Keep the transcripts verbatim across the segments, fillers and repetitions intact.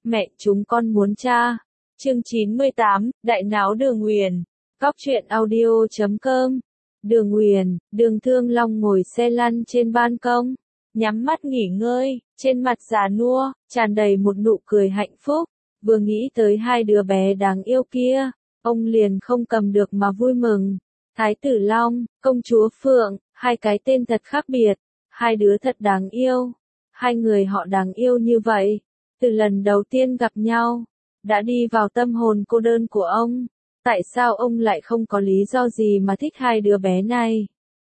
Mẹ, chúng con muốn cha. Chương chín mươi tám, Đại náo Đường Uyển. Góc truyện audio chấm com. Đường Uyển, Đường Thương Long ngồi xe lăn trên ban công, nhắm mắt nghỉ ngơi, trên mặt già nua, tràn đầy một nụ cười hạnh phúc. Vừa nghĩ tới hai đứa bé đáng yêu kia, ông liền không cầm được mà vui mừng. Thái tử Long, công chúa Phượng, hai cái tên thật khác biệt, hai đứa thật đáng yêu. Hai người họ đáng yêu như vậy, từ lần đầu tiên gặp nhau, đã đi vào tâm hồn cô đơn của ông. Tại sao ông lại không có lý do gì mà thích hai đứa bé này?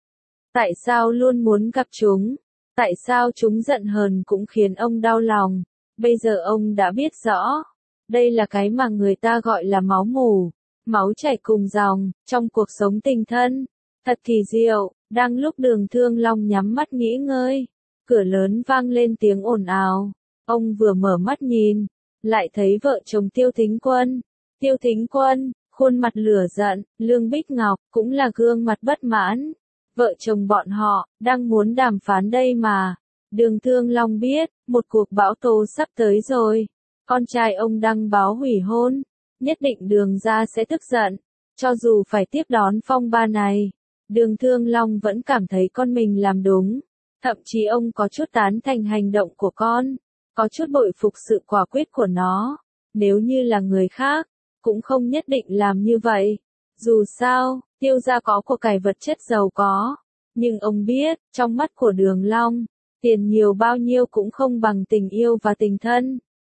Tại sao luôn muốn gặp chúng? Tại sao chúng giận hờn cũng khiến ông đau lòng? Bây giờ ông đã biết rõ, đây là cái mà người ta gọi là máu mủ, máu chảy cùng dòng, trong cuộc sống tình thân. Thật kỳ diệu, đang lúc Đường Thương Long nhắm mắt nghỉ ngơi, cửa lớn vang lên tiếng ồn ào. Ông vừa mở mắt nhìn, lại thấy vợ chồng Tiêu Thính Quân. Tiêu Thính Quân, khuôn mặt lửa giận, Lương Bích Ngọc, cũng là gương mặt bất mãn. Vợ chồng bọn họ, đang muốn đàm phán đây mà. Đường Thương Long biết, một cuộc bão tố sắp tới rồi. Con trai ông đăng báo hủy hôn, nhất định Đường gia sẽ tức giận. Cho dù phải tiếp đón phong ba này, Đường Thương Long vẫn cảm thấy con mình làm đúng. Thậm chí ông có chút tán thành hành động của con, có chút bội phục sự quả quyết của nó. Nếu như là người khác, cũng không nhất định làm như vậy. Dù sao, Tiêu gia có của cải vật chất giàu có, nhưng ông biết, trong mắt của Đường Long, tiền nhiều bao nhiêu cũng không bằng tình yêu và tình thân.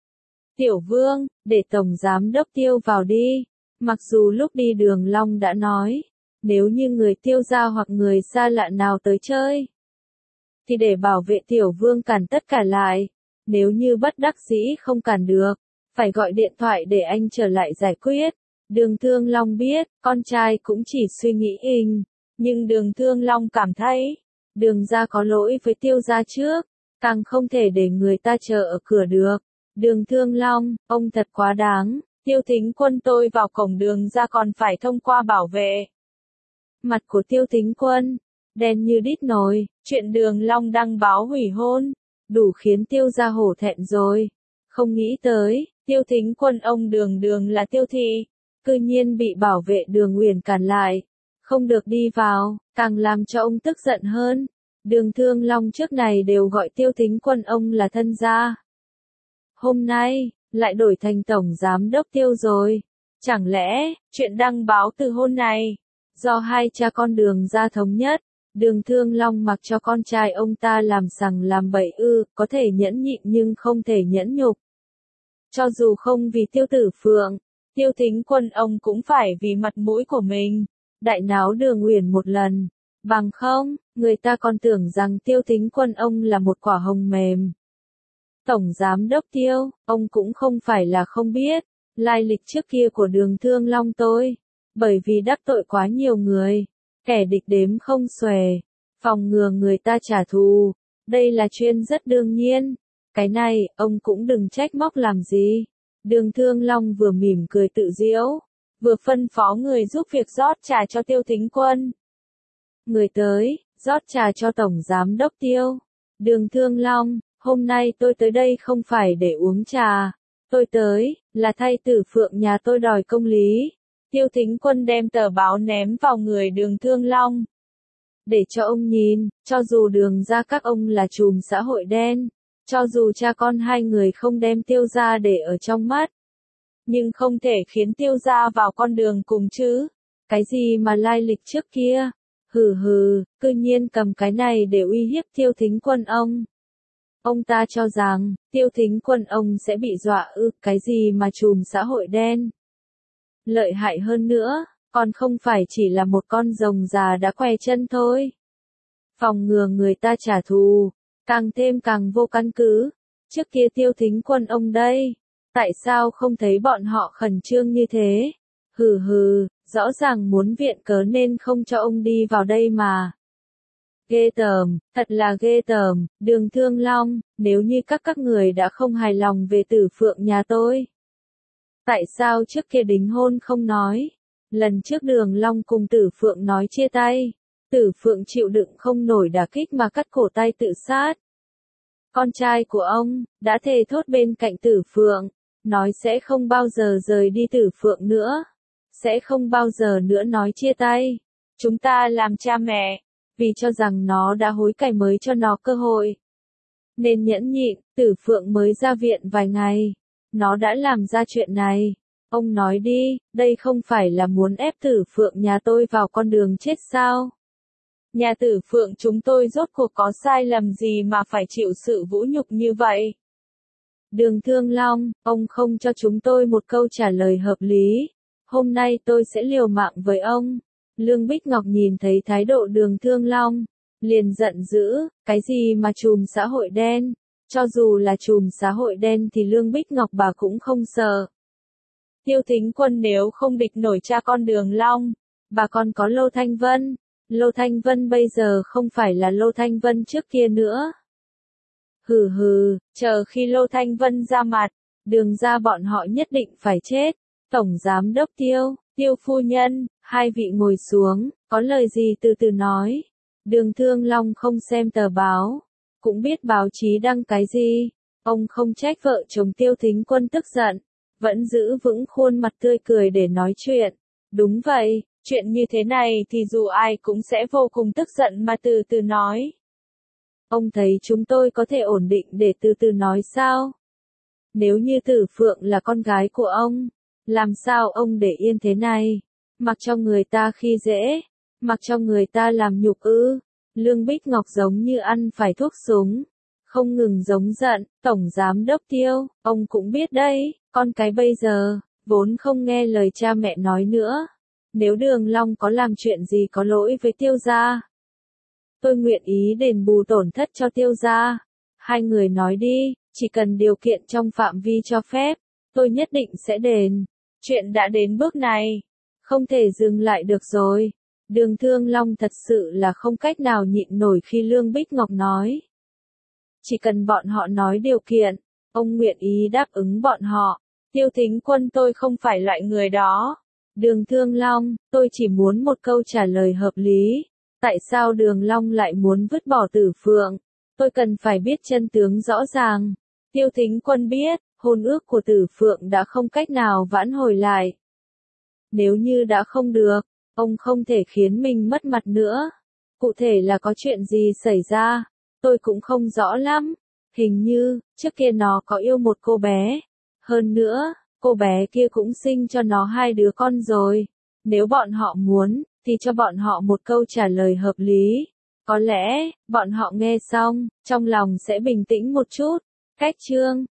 Tiểu Vương, để Tổng Giám Đốc Tiêu vào đi. Mặc dù lúc đi Đường Long đã nói, nếu như người Tiêu gia hoặc người xa lạ nào tới chơi, thì để bảo vệ Tiểu Vương cản tất cả lại. Nếu như bất đắc dĩ không cản được, phải gọi điện thoại để anh trở lại giải quyết. Đường Thương Long biết, con trai cũng chỉ suy nghĩ inh, nhưng Đường Thương Long cảm thấy, Đường gia có lỗi với Tiêu gia trước, càng không thể để người ta chờ ở cửa được. Đường Thương Long, ông thật quá đáng, Tiêu Thính Quân tôi vào cổng Đường gia còn phải thông qua bảo vệ. Mặt của Tiêu Thính Quân đen như đít nồi, chuyện Đường Long đăng báo hủy hôn, đủ khiến Tiêu gia hổ thẹn rồi. Không nghĩ tới, Tiêu Thính Quân ông Đường Đường là Tiêu thị, cư nhiên bị bảo vệ Đường Uyển cản lại, không được đi vào, càng làm cho ông tức giận hơn. Đường Thương Long trước này đều gọi Tiêu Thính Quân ông là thân gia. Hôm nay, lại đổi thành Tổng Giám Đốc Tiêu rồi. Chẳng lẽ, chuyện đăng báo từ hôn này, do hai cha con Đường gia thống nhất? Đường Thương Long mặc cho con trai ông ta làm sằng làm bậy ư, có thể nhẫn nhịn nhưng không thể nhẫn nhục. Cho dù không vì Tiêu Tử Phượng, Tiêu Thính Quân ông cũng phải vì mặt mũi của mình, đại náo Đường Uyển một lần. Bằng không, người ta còn tưởng rằng Tiêu Thính Quân ông là một quả hồng mềm. Tổng Giám Đốc Tiêu, ông cũng không phải là không biết lai lịch trước kia của Đường Thương Long tôi. Bởi vì đắc tội quá nhiều người, kẻ địch đếm không xuể, phòng ngừa người ta trả thù, đây là chuyện rất đương nhiên. Cái này, ông cũng đừng trách móc làm gì. Đường Thương Long vừa mỉm cười tự giễu, vừa phân phó người giúp việc rót trà cho Tiêu Thính Quân. Người tới, rót trà cho Tổng Giám Đốc Tiêu. Đường Thương Long, hôm nay tôi tới đây không phải để uống trà, tôi tới, là thay Tử Phượng nhà tôi đòi công lý. Tiêu Thính Quân đem tờ báo ném vào người Đường Thương Long. Để cho ông nhìn, cho dù Đường gia các ông là trùm xã hội đen, cho dù cha con hai người không đem Tiêu gia để ở trong mắt, nhưng không thể khiến Tiêu gia vào con đường cùng chứ. Cái gì mà lai lịch trước kia? Hừ hừ, cư nhiên cầm cái này để uy hiếp Tiêu Thính Quân ông. Ông ta cho rằng, Tiêu Thính Quân ông sẽ bị dọa ư, cái gì mà trùm xã hội đen? Lợi hại hơn nữa, còn không phải chỉ là một con rồng già đã què chân thôi. Phòng ngừa người ta trả thù, càng thêm càng vô căn cứ. Trước kia Tiêu Thính Quân ông đây, tại sao không thấy bọn họ khẩn trương như thế? Hừ hừ, rõ ràng muốn viện cớ nên không cho ông đi vào đây mà. Ghê tởm, thật là ghê tởm. Đường Thương Long, nếu như các các người đã không hài lòng về Tử Phượng nhà tôi, tại sao trước kia đính hôn không nói? Lần trước Đường Long cùng Tử Phượng nói chia tay, Tử Phượng chịu đựng không nổi đả kích mà cắt cổ tay tự sát. Con trai của ông đã thề thốt bên cạnh Tử Phượng, nói sẽ không bao giờ rời đi Tử Phượng nữa, sẽ không bao giờ nữa nói chia tay. Chúng ta làm cha mẹ, vì cho rằng nó đã hối cải mới cho nó cơ hội. Nên nhẫn nhịn, Tử Phượng mới ra viện vài ngày. Nó đã làm ra chuyện này. Ông nói đi, đây không phải là muốn ép Tử Phượng nhà tôi vào con đường chết sao? Nhà Tử Phượng chúng tôi rốt cuộc có sai lầm gì mà phải chịu sự vũ nhục như vậy? Đường Thương Long, ông không cho chúng tôi một câu trả lời hợp lý. Hôm nay tôi sẽ liều mạng với ông. Lương Bích Ngọc nhìn thấy thái độ Đường Thương Long, liền giận dữ, cái gì mà trùm xã hội đen? Cho dù là trùm xã hội đen thì Lương Bích Ngọc bà cũng không sợ. Tiêu Thính Quân nếu không địch nổi cha con Đường Long, bà còn có Lô Thanh Vân. Lô Thanh Vân bây giờ không phải là Lô Thanh Vân trước kia nữa. Hừ hừ, chờ khi Lô Thanh Vân ra mặt, Đường ra bọn họ nhất định phải chết. Tổng Giám Đốc Tiêu, Tiêu phu nhân, hai vị ngồi xuống, có lời gì từ từ nói. Đường Thương Long không xem tờ báo, cũng biết báo chí đăng cái gì. Ông không trách vợ chồng Tiêu Thính Quân tức giận, vẫn giữ vững khuôn mặt tươi cười để nói chuyện. Đúng vậy, chuyện như thế này thì dù ai cũng sẽ vô cùng tức giận mà từ từ nói. Ông thấy chúng tôi có thể ổn định để từ từ nói sao? Nếu như Tử Phượng là con gái của ông, làm sao ông để yên thế này? Mặc cho người ta khi dễ, mặc cho người ta làm nhục ư? Lương Bích Ngọc giống như ăn phải thuốc súng, không ngừng giống giận. Tổng Giám Đốc Tiêu, ông cũng biết đấy, con cái bây giờ, vốn không nghe lời cha mẹ nói nữa. Nếu Đường Long có làm chuyện gì có lỗi với Tiêu gia, tôi nguyện ý đền bù tổn thất cho Tiêu gia. Hai người nói đi, chỉ cần điều kiện trong phạm vi cho phép, tôi nhất định sẽ đền. Chuyện đã đến bước này, không thể dừng lại được rồi. Đường Thương Long thật sự là không cách nào nhịn nổi khi Lương Bích Ngọc nói. Chỉ cần bọn họ nói điều kiện, ông nguyện ý đáp ứng bọn họ. Tiêu Thính Quân tôi không phải loại người đó. Đường Thương Long, tôi chỉ muốn một câu trả lời hợp lý. Tại sao Đường Long lại muốn vứt bỏ Tử Phượng? Tôi cần phải biết chân tướng rõ ràng. Tiêu Thính Quân biết, hôn ước của Tử Phượng đã không cách nào vãn hồi lại. Nếu như đã không được, ông không thể khiến mình mất mặt nữa. Cụ thể là có chuyện gì xảy ra, tôi cũng không rõ lắm. Hình như, trước kia nó có yêu một cô bé. Hơn nữa, cô bé kia cũng sinh cho nó hai đứa con rồi. Nếu bọn họ muốn, thì cho bọn họ một câu trả lời hợp lý. Có lẽ, bọn họ nghe xong, trong lòng sẽ bình tĩnh một chút. Cách chương